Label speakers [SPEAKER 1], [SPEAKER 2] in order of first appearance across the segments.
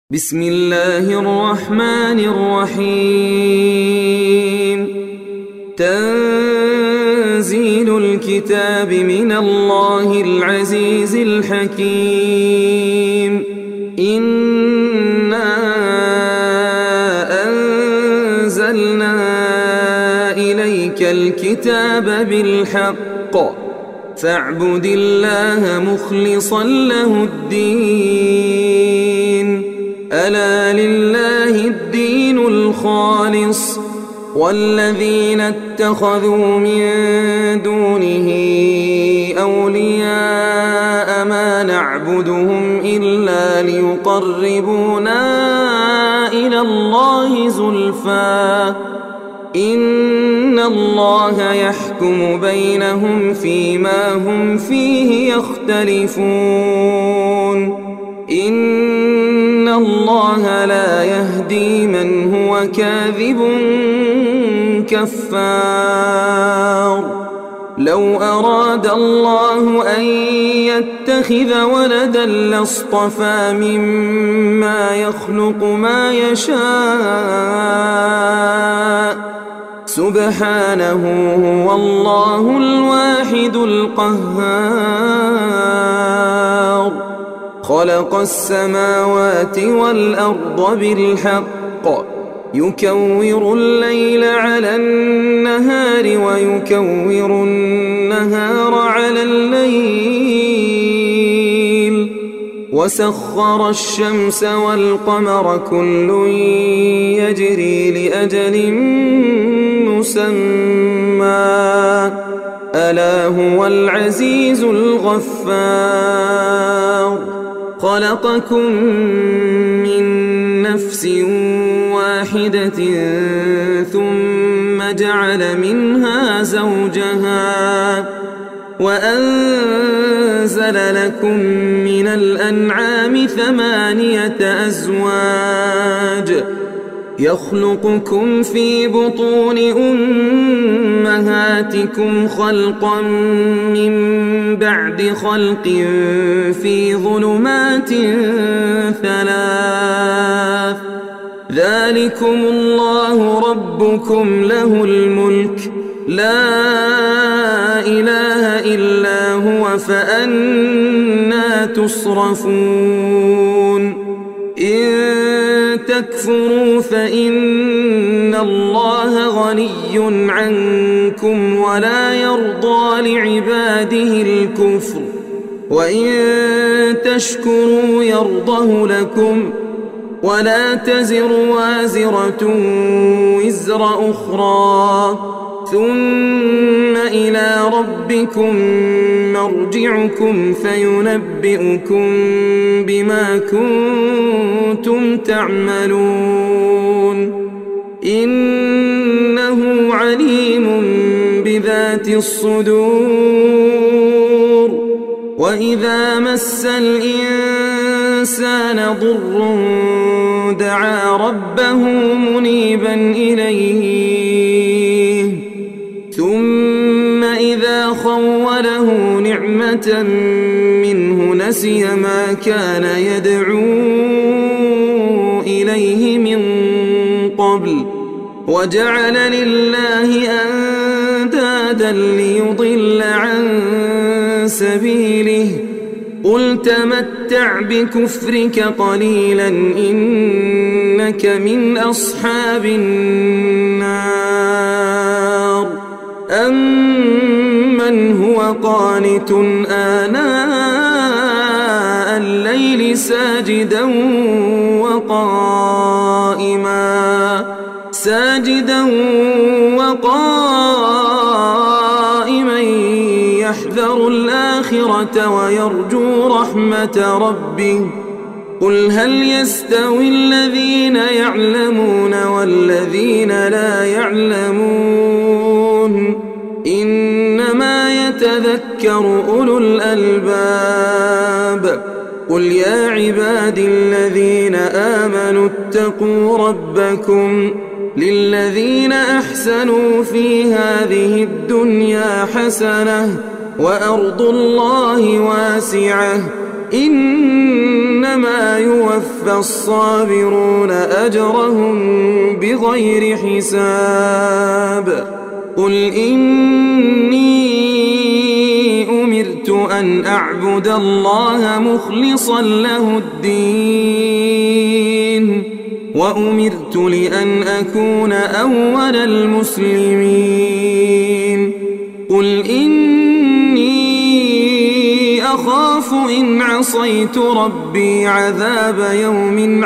[SPEAKER 1] بسم الله الرحمن الرحيم تنزيل الكتاب من الله العزيز الحكيم إنا أنزلنا إليك الكتاب بالحق فاعبد الله مخلصا له الدين ألا لله الدين الخالص والذين اتخذوا من دونه أولياء ما نعبدهم إلا ليقربونا إلى الله زلفى إن الله يحكم بينهم فيما هم فيه يختلفون إن الله لا يهدي من هو كاذب كفار لو أراد الله أن يتخذ ولدا لاصطفى مما يخلق ما يشاء سبحانه هو الله الواحد القهار خلق السماوات والأرض بالحق يكور الليل على النهار ويكور النهار على الليل وسخر الشمس والقمر كل يجري لأجل مسمى ألا هو العزيز الغفار خلقكم من نفس واحدة ثم جعل منها زوجها وأنزل لكم من الأنعام 8 أزواج يخلقكم في بطون أمهاتكم خلقا من بعد خلق في ظلمات 3 ذلكم الله ربكم له الملك لا إله إلا هو فأنى تصرفون إن تكفروا فإن الله غني عنكم ولا يرضى لعباده الكفر وإن تشكروا يرضه لكم ولا تزر وازرة وزر أخرى ثم إلى ربكم مرجعكم فينبئكم بما كنتم تعملون إنه عليم بذات الصدور وإذا مس الإنسان ضر دعا ربه منيبا إليه ثم إذا خوله نعمة منه نسي ما كان يدعو إليه من قبل وجعل لله أندادا ليضل عن سبيله قل تمتع بكفرك قليلا إنك من أصحاب النار أمن هو قانت آناء الليل ساجدا وقائما يحذر الآخرة ويرجو رحمة ربه قل هل يستوي الذين يعلمون والذين لا يعلمون إنما يتذكر أولو الألباب قل يا عبادي الذين آمنوا اتقوا ربكم للذين أحسنوا في هذه الدنيا حسنة وأرض الله واسعة إنما إنما يوفى الصابرون أجرهم بغير حساب قل إني أمرت أن أعبد الله مخلصا له الدين وأمرت لأن أكون أول المسلمين قل إني أخاف إن عصيت ربي عذاب يوم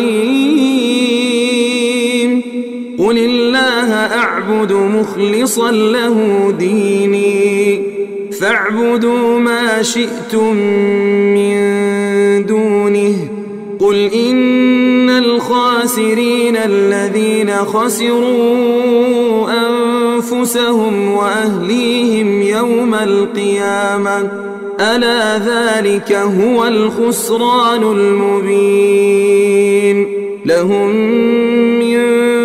[SPEAKER 1] عظيم قل الله أعبد مخلصا له ديني فاعبدوا ما شئتم من دونه قل إن الخاسرين الذين خسروا أنفسهم وأهليهم يوم القيامة ألا ذلك هو الخسران المبين لهم من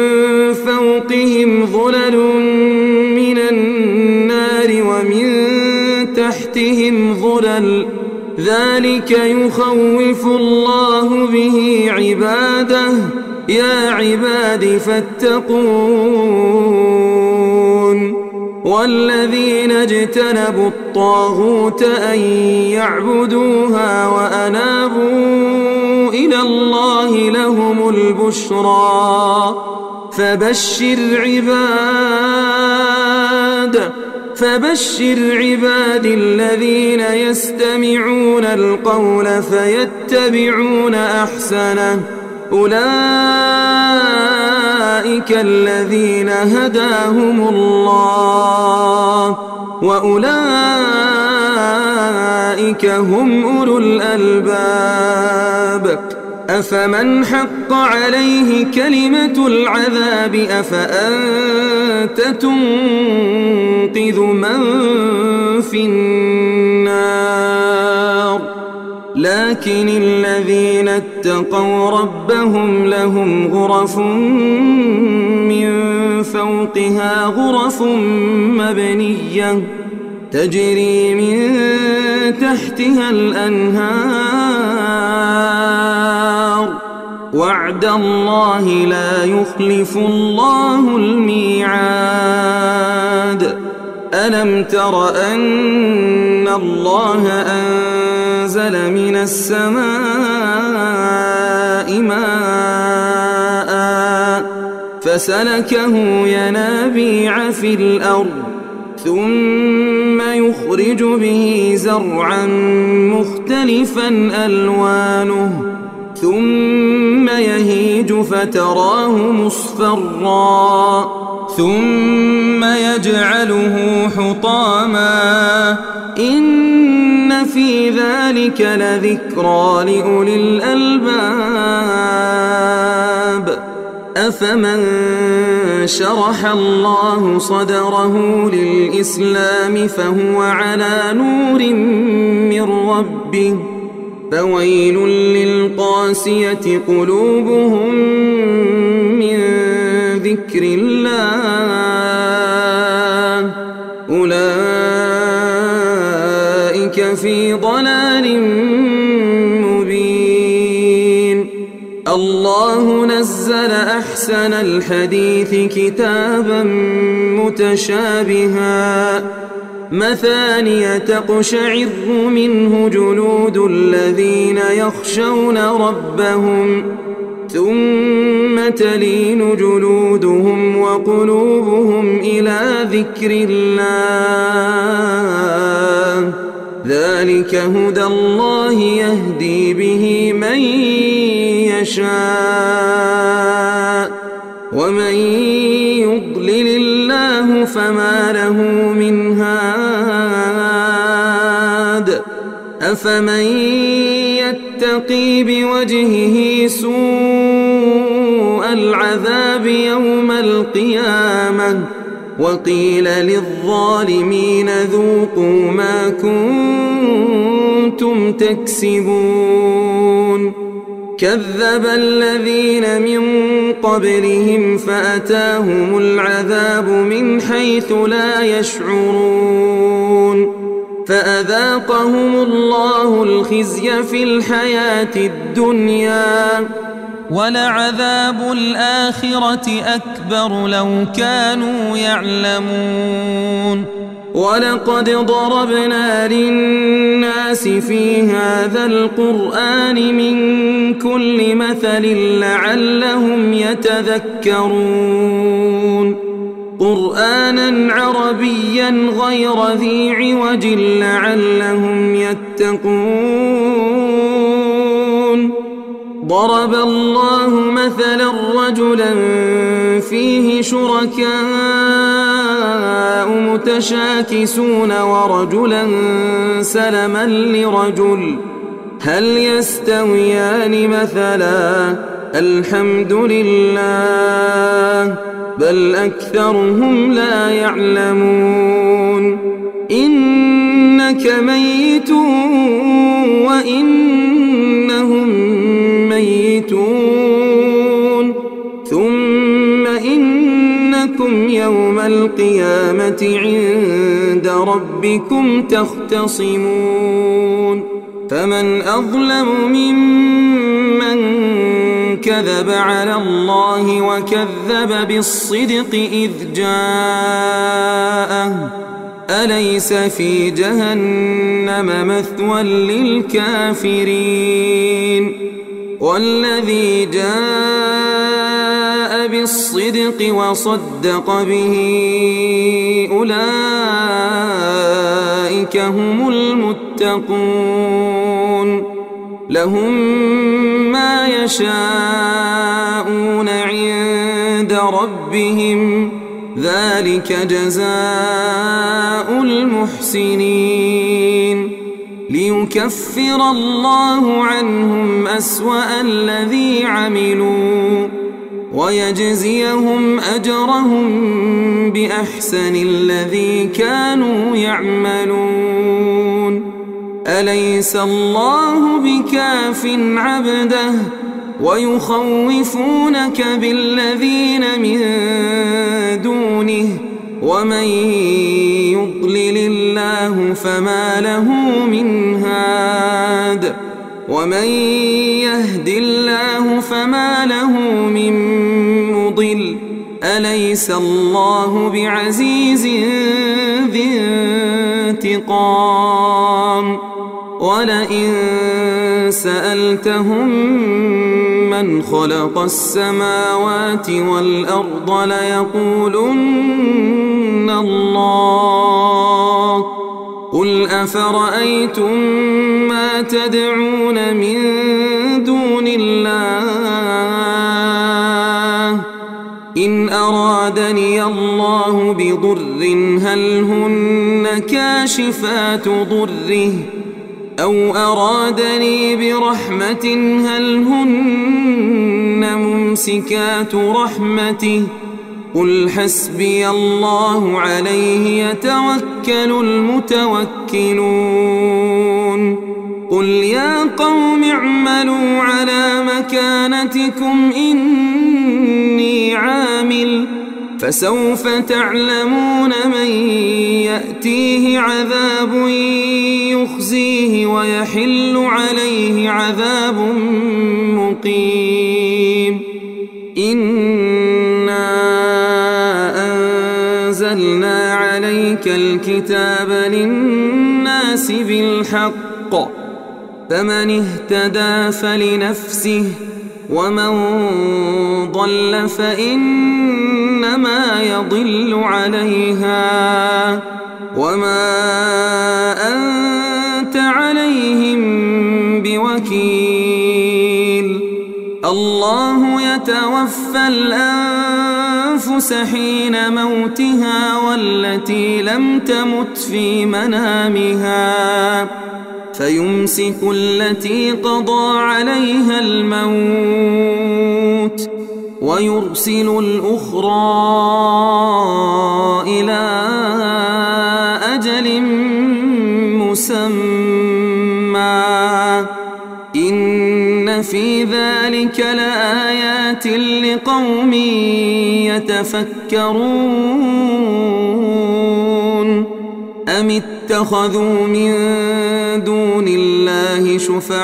[SPEAKER 1] فوقهم ظلل من النار ومن تحتهم ظلل ذلك يخوف الله به عباده يا عباد فاتقون والذين اجتنبوا الطاغوت أن يعبدوها وأنابوا إلى الله لهم البشرى فبشر عباد الذين يستمعون القول فيتبعون أحسنه أولئك الذين هداهم الله وأولئك هم أولو الألباب أفمن حق عليه كلمة العذاب أفأنت تنقذ من في النار لكن الذين اتقوا ربهم لهم غرف من فوقها غرف مبنية تجري من تحتها الأنهار وعد الله لا يخلف الله الميعاد ألم تر أن الله أنزل من السماء ماء فسلكه ينابيع في الأرض ثم يخرج به زرعا مختلفا ألوانه ثم يهيج فتراه مصفرا ثم يجعله حطاما إن في ذلك لذكرى لأولي الألباب أفمن شرح الله صدره للإسلام فهو على نور من ربه فويل للقاسية قلوبهم من ذكر الله أولئك في ضلال مبين الله نزل أحسن الحديث كتابا متشابها مثانية تقشعر منه جلود الذين يخشون ربهم ثم تلين جلودهم وقلوبهم إلى ذكر الله ذلك هدى الله يهدي به من يشاء ومن يضلل الله فما له من هاد أفمن يتقي بوجهه سوء العذاب يوم القيامة وقيل للظالمين ذوقوا ما كنتم تكسبون كذب الذين من قبلهم فأتاهم العذاب من حيث لا يشعرون فأذاقهم الله الخزي في الحياة الدنيا
[SPEAKER 2] ولعذاب الآخرة أكبر لو كانوا يعلمون
[SPEAKER 1] ولقد ضربنا للناس في هذا القرآن من كل مثل لعلهم يتذكرون قرآنا عربيا غير ذي عوج لعلهم يتقون ضرب الله مثلا رجلا فيه شركاء متشاكسون ورجلا سلما لرجل هل يستويان مثلا الحمد لله بل أكثرهم لا يعلمون إنك ميت وإنهم ميتون ثم إنكم يوم القيامة عند ربكم تختصمون فمن أظلم ممن كذب على الله وكذب بالصدق إذ جاءه أليس في جهنم مثوى للكافرين والذي جاء بالصدق وصدق به أولئك هم المتقون لهم ما يشاءون عند ربهم ذلك جزاء المحسنين ليكفر الله عنهم أسوأ الذي عملوا ويجزيهم أجرهم بأحسن الذي كانوا يعملون أليس الله بكاف عبده ويخوفونك بالذين من دونه ومن يضلل الله فما له من هاد ومن يهد الله فما له من مضل أليس الله بعزيز ذي انتقام ولئن سألتهم من خلق السماوات والأرض ليقولن الله قل أفرأيتم ما تدعون من دون الله إن أرادني الله بضر هل هن كاشفات ضره أو أرادني برحمة هل هن ممسكات رحمته قل حسبي الله عليه يتوكل المتوكلون قل يا قوم اعملوا على مكانتكم إني عامل فسوف تعلمون من يأتيه عذاب يخزيه ويحل عليه عذاب مقيم إنا أنزلنا عليك الكتاب للناس بالحق فمن اهتدى فلنفسه ومن ضل فإنما يضل عليها وما أنت عليهم بوكيل الله يتوفى الأنفس حين موتها والتي لم تمت في منامها فيمسك التي قضى عليها الموت ويرسل الأخرى إلى أجل مسمى إن في ذلك لآيات لقوم يتفكرون أم اتخذوا من دون الله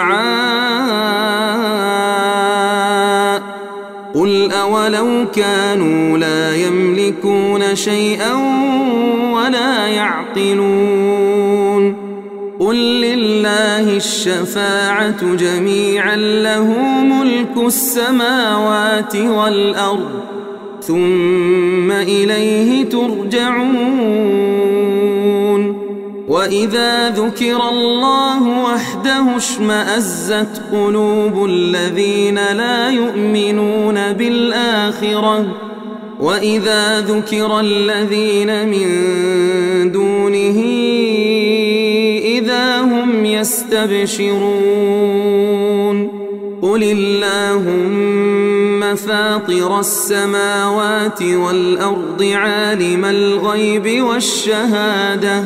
[SPEAKER 1] شفعاء قل أولو كانوا لا يملكون شيئا ولا يعقلون قل لله الشفاعة جميعا له ملك السماوات والأرض ثم إليه ترجعون وإذا ذكر الله وحده اشمأزت قلوب الذين لا يؤمنون بالآخرة وإذا ذكر الذين من دونه إذا هم يستبشرون قل اللهم فاطر السماوات والأرض عالم الغيب والشهادة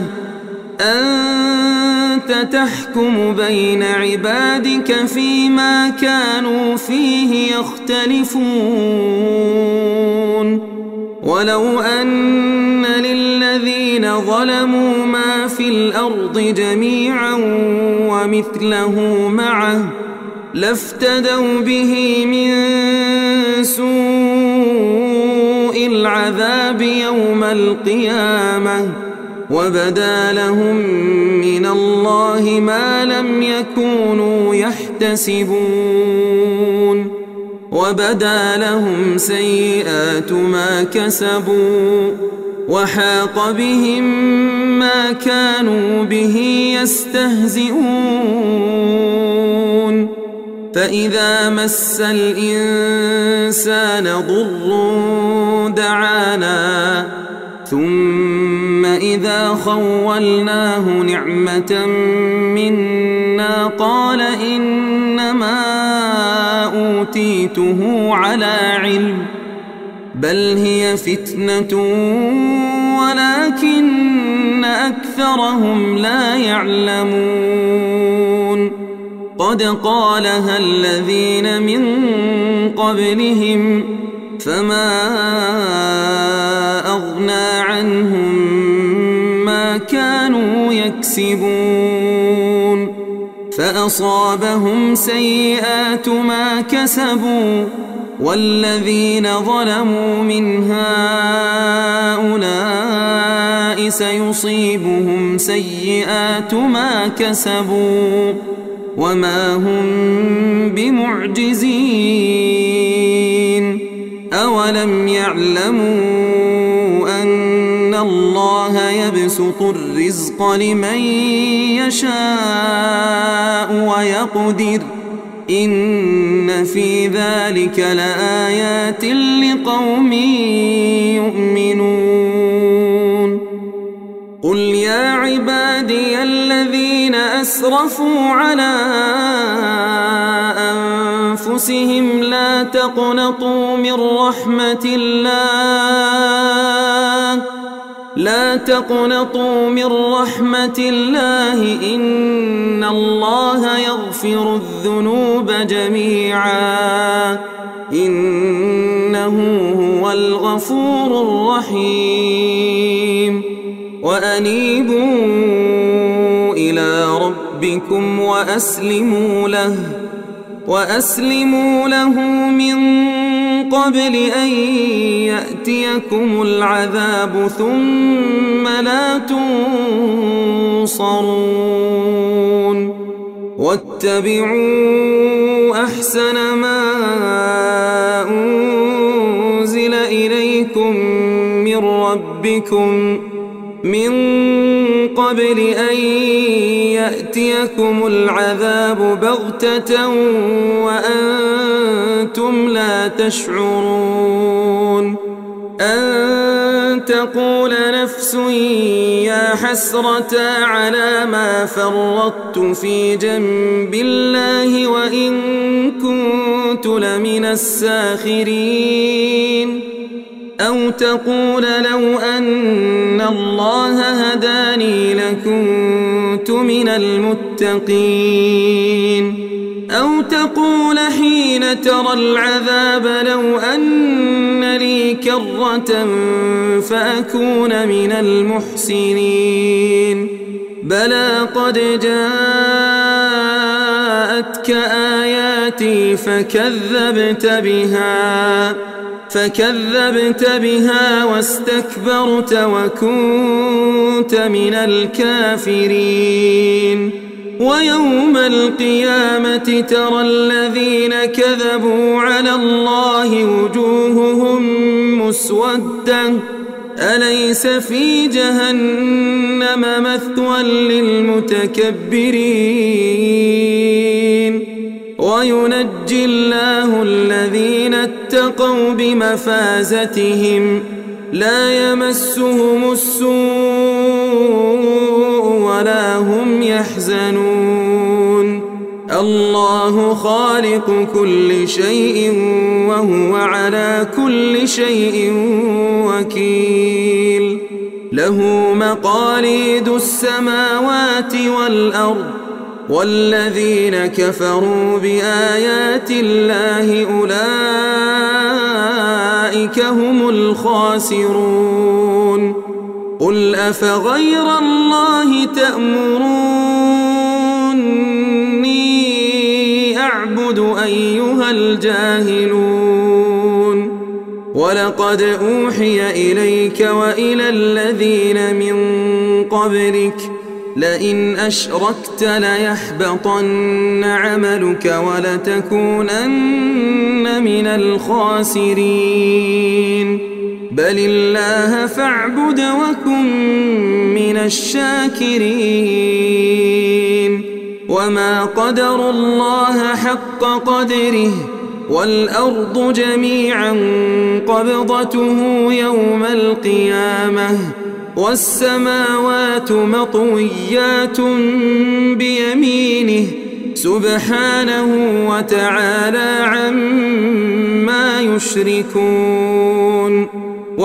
[SPEAKER 1] أنت تحكم بين عبادك فيما كانوا فيه يختلفون ولو أن للذين ظلموا ما في الأرض جميعا ومثله معه لافتدوا به من سوء العذاب يوم القيامة وبدا لهم من الله ما لم يكونوا يحتسبون وبدا لهم سيئات ما كسبوا وحاق بهم ما كانوا به يستهزئون فإذا مس الإنسان ضر دعانا ثم إذا خولناه نعمة منا قال إنما أوتيته على علم بل هي فتنة ولكن أكثرهم لا يعلمون قد قالها الذين من قبلهم فما أغنى عنهم ما كانوا يكسبون فأصابهم سيئات ما كسبوا والذين ظلموا من هؤلاء سيصيبهم سيئات ما كسبوا وما هم بمعجزين أولم يعلموا أن الله يبسط الرزق لمن يشاء ويقدر إن في ذلك لآيات لقوم يؤمنون قل يا عبادي الذين أسرفوا على أنفسهم لا تقنطوا من رحمة الله إن الله يغفر الذنوب جميعا إنه هو الغفور الرحيم وأنيبوا إلى ربكم وأسلموا له من قبل أن يأتيكم العذاب ثم لا تنصرون واتبعوا أحسن ما أنزل إليكم من ربكم من قبل أن يأتيكم العذاب بغتة وأنتم لا تشعرون أن تقول نفس يا حسرة على ما فرطت في جنب الله وإن كنت لمن الساخرين أو تقول لو أن الله هداني لكنت من المتقين أو تقول حين ترى العذاب لو أن لي كرة فأكون من المحسنين بلى قد جاءتك آياتي فكذبت بها واستكبرت وكنت من الكافرين ويوم القيامة ترى الذين كذبوا على الله وجوههم مسودة أليس في جهنم مثوى للمتكبرين وينجي الله الذين اتقوا بمفازتهم لا يمسهم السوء ولا هم يحزنون الله خالق كل شيء وهو على كل شيء وكيل له مقاليد السماوات والأرض والذين كفروا بآيات الله أولئك هم الخاسرون قل أفغير الله تأمروني أعبد أيها الجاهلون ولقد أوحي إليك وإلى الذين من قبلك لئن أشركت ليحبطن عملك ولتكونن من الخاسرين بل الله فاعبد وكن من الشاكرين وما قدروا الله حق قدره والأرض جميعا قبضته يوم القيامة والسماوات مطويات بيمينه سبحانه وتعالى عما يشركون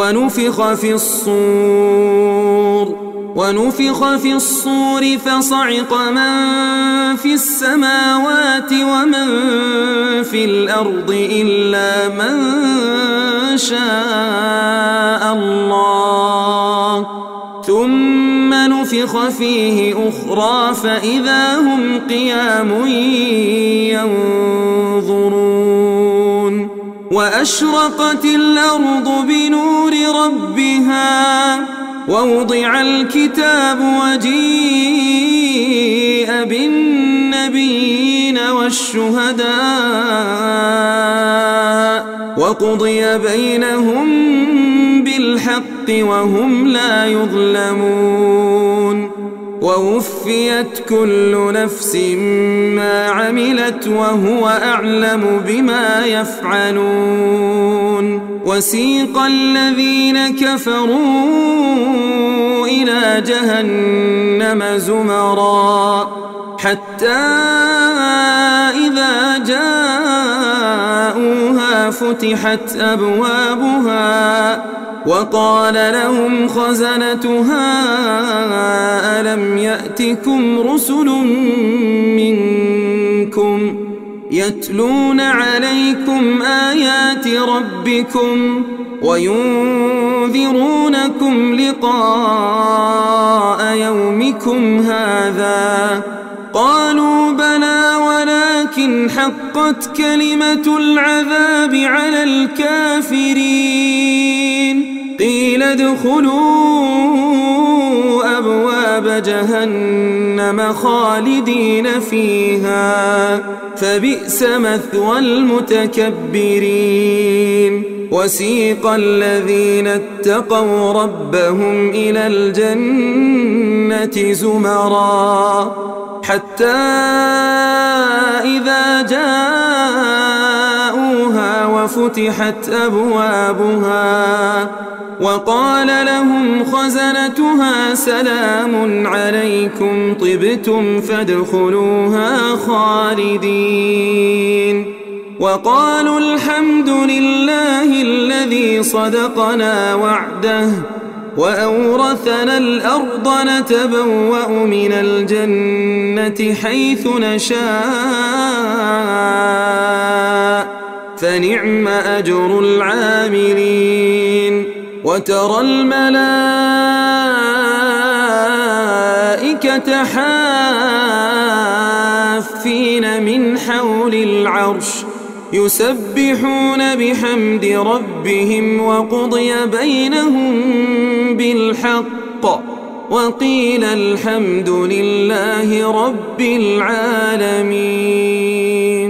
[SPEAKER 1] ونفخ في الصور فصعق من في السماوات ومن في الأرض إلا من شاء الله ثم نفخ فيه أخرى فإذا هم قيام ينظرون وأشرقت الأرض بنور ربها ووضع الكتاب وجيء بالنبيين والشهداء وقضي بينهم بالحق وهم لا يظلمون ووفيت كل نفس ما عملت وهو أعلم بما يفعلون وسيق الذين كفروا إلى جهنم زمرا حتى إذا جاءوها فتحت أبوابها وقال لهم خزنتها ألم يأتكم رسل منكم يتلون عليكم آيات ربكم وينذرونكم لقاء يومكم هذا قالوا بلى ولكن حقت كلمة العذاب على الكافرين قيل ادخلوا أبواب جهنم خالدين فيها فبئس مثوى المتكبرين وسيق الذين اتقوا ربهم إلى الجنة زمرا حتى إذا جاءوها وفتحت أبوابها وقال لهم خزنتها سلام عليكم طبتم فادخلوها خالدين وقالوا الحمد لله الذي صدقنا وعده وأورثنا الأرض نتبوأ من الجنة حيث نشاء فنعم أجر العاملين وترى الملائكة حافين من حول العرش يسبحون بحمد ربهم وقضي بينهم بالحق وقيل الحمد لله رب العالمين.